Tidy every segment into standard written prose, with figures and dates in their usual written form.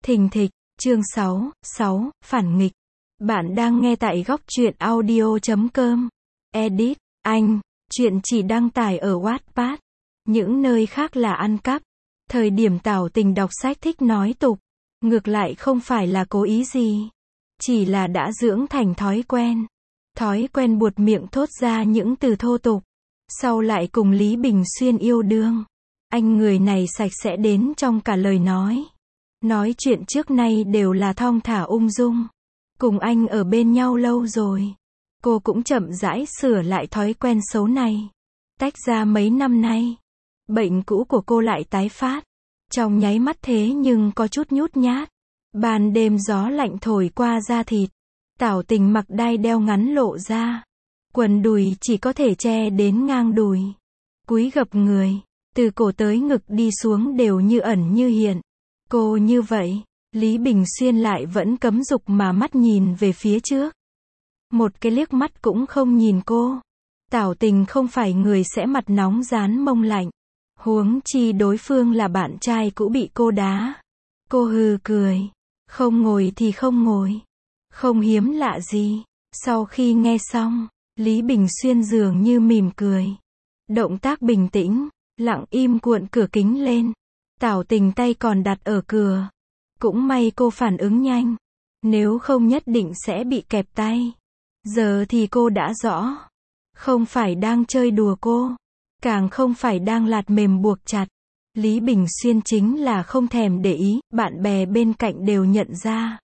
Thình thịch, chương 6, phản nghịch. Bạn đang nghe tại góc truyện audio.com. Edit, Anh. Chuyện chỉ đăng tải ở Wattpad. Những nơi khác là ăn cắp. Thời điểm Tảo Tình đọc sách thích nói tục. Ngược lại không phải là cố ý gì. Chỉ là đã dưỡng thành thói quen. Thói quen buột miệng thốt ra những từ thô tục. Sau lại cùng Lý Bình Xuyên yêu đương. Anh người này sạch sẽ đến trong cả lời nói. Nói chuyện trước nay đều là thong thả ung dung. Cùng anh ở bên nhau lâu rồi. Cô cũng chậm rãi sửa lại thói quen xấu này. Tách ra mấy năm nay. Bệnh cũ của cô lại tái phát. Trong nháy mắt thế nhưng có chút nhút nhát. Ban đêm gió lạnh thổi qua da thịt. Tảo Tình mặc đai đeo ngắn lộ ra. Quần đùi chỉ có thể che đến ngang đùi. Cúi gập người. Từ cổ tới ngực đi xuống đều như ẩn như hiện. Cô như vậy, Lý Bình Xuyên lại vẫn cấm dục mà mắt nhìn về phía trước. Một cái liếc mắt cũng không nhìn cô. Tảo Tình không phải người sẽ mặt nóng rán mông lạnh. Huống chi đối phương là bạn trai cũ bị cô đá. Cô hừ cười. Không ngồi thì không ngồi. Không hiếm lạ gì. Sau khi nghe xong, Lý Bình Xuyên dường như mỉm cười. Động tác bình tĩnh, lặng im cuộn cửa kính lên. Tảo Tình tay còn đặt ở cửa. Cũng may cô phản ứng nhanh. Nếu không nhất định sẽ bị kẹp tay. Giờ thì cô đã rõ. Không phải đang chơi đùa cô. Càng không phải đang lạt mềm buộc chặt. Lý Bình Xuyên chính là không thèm để ý. Bạn bè bên cạnh đều nhận ra.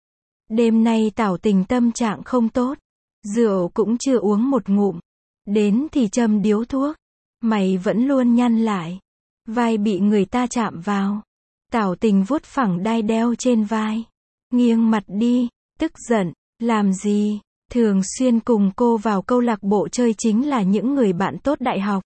Đêm nay Tảo Tình tâm trạng không tốt. Rượu cũng chưa uống một ngụm. Đến thì châm điếu thuốc. Mày vẫn luôn nhăn lại. Vai bị người ta chạm vào. Tảo Tình vuốt phẳng đai đeo trên vai. Nghiêng mặt đi. Tức giận. Làm gì? Thường xuyên cùng cô vào câu lạc bộ chơi chính là những người bạn tốt đại học.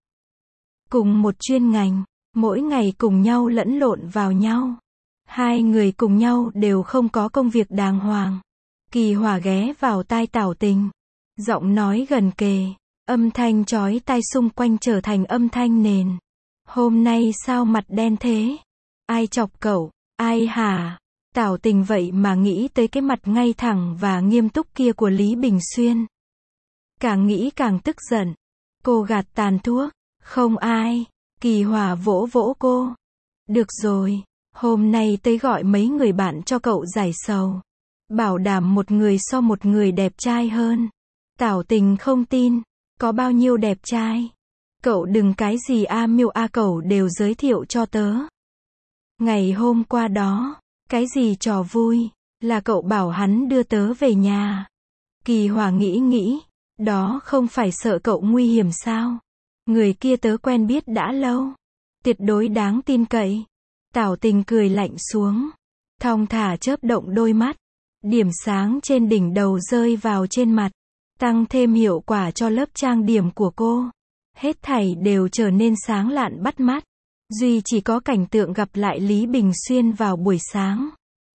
Cùng một chuyên ngành. Mỗi ngày cùng nhau lẫn lộn vào nhau. Hai người cùng nhau đều không có công việc đàng hoàng. Kỳ Hòa ghé vào tai Tảo Tình. Giọng nói gần kề. Âm thanh chói tai xung quanh trở thành âm thanh nền. Hôm nay sao mặt đen thế? Ai chọc cậu? Ai hả? Tảo Tình vậy mà nghĩ tới cái mặt ngay thẳng và nghiêm túc kia của Lý Bình Xuyên. Càng nghĩ càng tức giận. Cô gạt tàn thuốc. Không ai. Kỳ Hòa vỗ vỗ cô. Được rồi. Hôm nay tới gọi mấy người bạn cho cậu giải sầu. Bảo đảm một người so một người đẹp trai hơn. Tảo Tình không tin. Có bao nhiêu đẹp trai? Cậu đừng cái gì miêu cậu đều giới thiệu cho tớ. Ngày hôm qua đó, cái gì trò vui, là cậu bảo hắn đưa tớ về nhà. Kỳ Hòa nghĩ, đó không phải sợ cậu nguy hiểm sao? Người kia tớ quen biết đã lâu. Tuyệt đối đáng tin cậy. Tảo Tình cười lạnh xuống. Thong thả chớp động đôi mắt. Điểm sáng trên đỉnh đầu rơi vào trên mặt. Tăng thêm hiệu quả cho lớp trang điểm của cô. Hết thảy đều trở nên sáng lạn bắt mắt. Duy chỉ có cảnh tượng gặp lại Lý Bình Xuyên vào buổi sáng.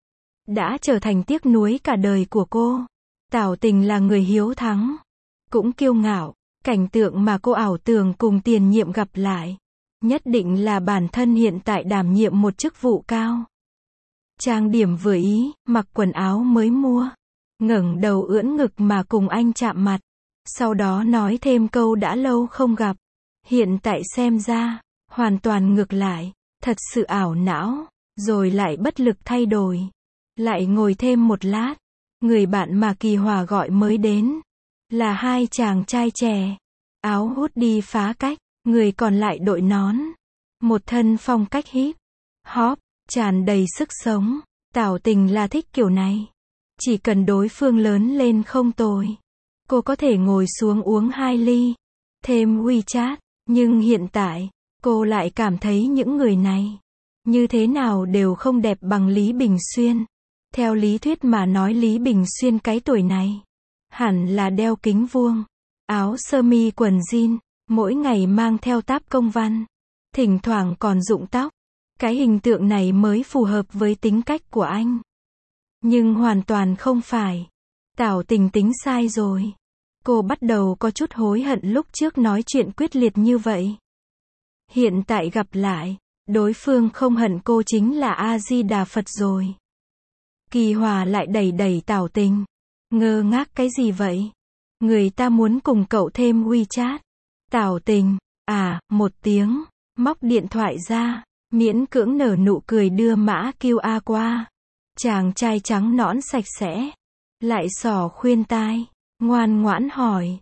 Đã trở thành tiếc nuối cả đời của cô. Tảo Tình là người hiếu thắng. Cũng kiêu ngạo. Cảnh tượng mà cô ảo tưởng cùng tiền nhiệm gặp lại. Nhất định là bản thân hiện tại đảm nhiệm một chức vụ cao. Trang điểm vừa ý, mặc quần áo mới mua. Ngẩng đầu ưỡn ngực mà cùng anh chạm mặt. Sau đó nói thêm câu đã lâu không gặp. Hiện tại xem ra, hoàn toàn ngược lại. Thật sự ảo não. Rồi lại bất lực thay đổi. Lại ngồi thêm một lát. Người bạn mà Kỳ Hòa gọi mới đến. Là hai chàng trai trẻ. Áo hút đi phá cách. Người còn lại đội nón. Một thân phong cách hip hop, tràn đầy sức sống. Tảo Tình là thích kiểu này. Chỉ cần đối phương lớn lên không tồi. Cô có thể ngồi xuống uống 2 ly. Thêm WeChat. Nhưng hiện tại, cô lại cảm thấy những người này. Như thế nào đều không đẹp bằng Lý Bình Xuyên. Theo lý thuyết mà nói Lý Bình Xuyên cái tuổi này. Hẳn là đeo kính vuông. Áo sơ mi quần jean. Mỗi ngày mang theo táp công văn. Thỉnh thoảng còn rụng tóc. Cái hình tượng này mới phù hợp với tính cách của anh. Nhưng hoàn toàn không phải. Tảo Tình tính sai rồi. Cô bắt đầu có chút hối hận lúc trước nói chuyện quyết liệt như vậy. Hiện tại gặp lại, đối phương không hận cô chính là A Di Đà Phật rồi. Kỳ Hòa lại đẩy đẩy Tảo Tình. Ngơ ngác cái gì vậy? Người ta muốn cùng cậu thêm WeChat. Tảo Tình, một tiếng, móc điện thoại ra, miễn cưỡng nở nụ cười đưa mã QR qua. Chàng trai trắng nõn sạch sẽ, lại xỏ khuyên tai, ngoan ngoãn hỏi,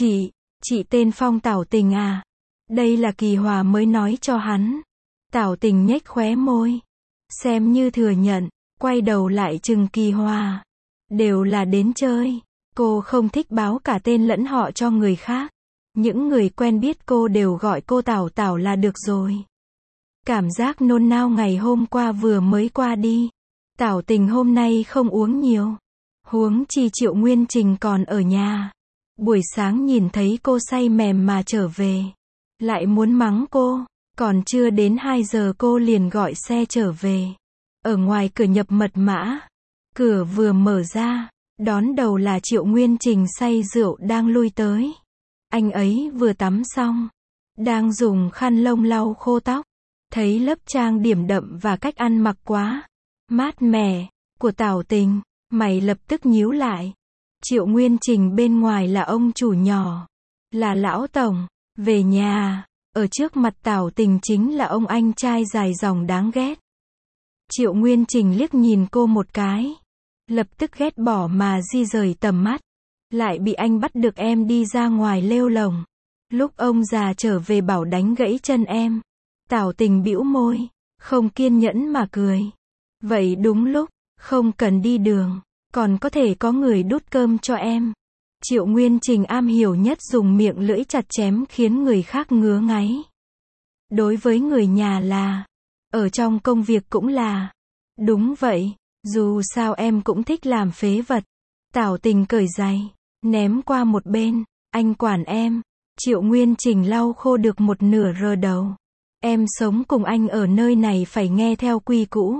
chị tên Phong Tảo Tình à? Đây là Kỳ Hòa mới nói cho hắn. Tảo Tình nhếch khóe môi, xem như thừa nhận, quay đầu lại chừng Kỳ Hòa. Đều là đến chơi, cô không thích báo cả tên lẫn họ cho người khác. Những người quen biết cô đều gọi cô Tảo Tảo là được rồi. Cảm giác nôn nao ngày hôm qua vừa mới qua đi. Tảo Tình hôm nay không uống nhiều. Huống chi Triệu Nguyên Trình còn ở nhà. Buổi sáng nhìn thấy cô say mềm mà trở về. Lại muốn mắng cô. Còn chưa đến 2 giờ cô liền gọi xe trở về. Ở ngoài cửa nhập mật mã. Cửa vừa mở ra. Đón đầu là Triệu Nguyên Trình say rượu đang lui tới. Anh ấy vừa tắm xong. Đang dùng khăn lông lau khô tóc. Thấy lớp trang điểm đậm và cách ăn mặc quá mát mẻ của Tảo Tình, mày lập tức nhíu lại. Triệu Nguyên Trình bên ngoài là ông chủ nhỏ, là lão tổng, về nhà, ở trước mặt Tảo Tình chính là ông anh trai dài dòng đáng ghét. Triệu Nguyên Trình liếc nhìn cô một cái, lập tức ghét bỏ mà di rời tầm mắt, lại bị anh bắt được em đi ra ngoài lêu lồng. Lúc ông già trở về bảo đánh gãy chân em. Tảo Tình bĩu môi, không kiên nhẫn mà cười. Vậy đúng lúc, không cần đi đường, còn có thể có người đút cơm cho em. Triệu Nguyên Trình am hiểu nhất dùng miệng lưỡi chặt chém khiến người khác ngứa ngáy. Đối với người nhà là, ở trong công việc cũng là. Đúng vậy, dù sao em cũng thích làm phế vật. Tảo Tình cởi giày, ném qua một bên, anh quản em. Triệu Nguyên Trình lau khô được một nửa rờ đầu. Em sống cùng anh ở nơi này phải nghe theo quy cũ.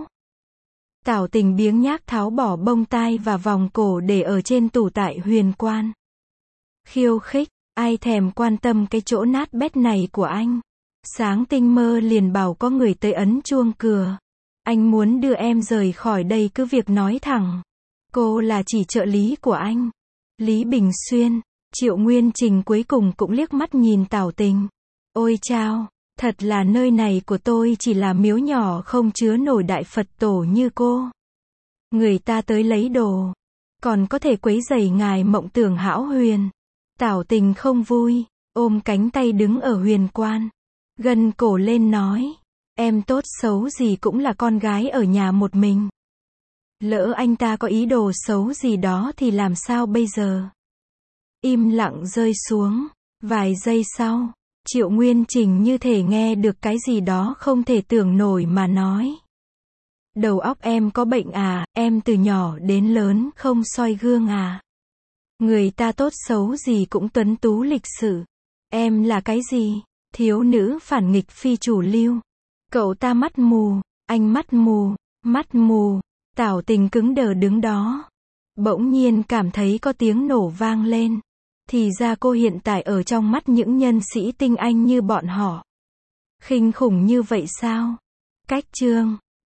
Tảo Tình biếng nhác tháo bỏ bông tai và vòng cổ để ở trên tủ tại Huyền Quan. Khiêu khích, ai thèm quan tâm cái chỗ nát bét này của anh. Sáng tinh mơ liền bảo có người tới ấn chuông cửa. Anh muốn đưa em rời khỏi đây cứ việc nói thẳng. Cô là chỉ trợ lý của anh. Lý Bình Xuyên. Triệu Nguyên Trình cuối cùng cũng liếc mắt nhìn Tảo Tình. Ôi chao, thật là nơi này của tôi chỉ là miếu nhỏ không chứa nổi đại Phật tổ như cô. Người ta tới lấy đồ, còn có thể quấy rầy ngài mộng tưởng hão huyền. Tảo Tình không vui, ôm cánh tay đứng ở Huyền Quan. Gân cổ lên nói, em tốt xấu gì cũng là con gái ở nhà một mình. Lỡ anh ta có ý đồ xấu gì đó thì làm sao bây giờ? Im lặng rơi xuống. Vài giây sau, Triệu Nguyên Trình như thể nghe được cái gì đó không thể tưởng nổi mà nói. Đầu óc em có bệnh à, em từ nhỏ đến lớn không soi gương à? Người ta tốt xấu gì cũng tuấn tú lịch sự. Em là cái gì? Thiếu nữ phản nghịch phi chủ lưu. Cậu ta mắt mù, anh mắt mù. Tảo Tình cứng đờ đứng đó. Bỗng nhiên cảm thấy có tiếng nổ vang lên. Thì ra cô hiện tại ở trong mắt những nhân sĩ tinh anh như bọn họ. Khinh khủng như vậy sao? Cách chương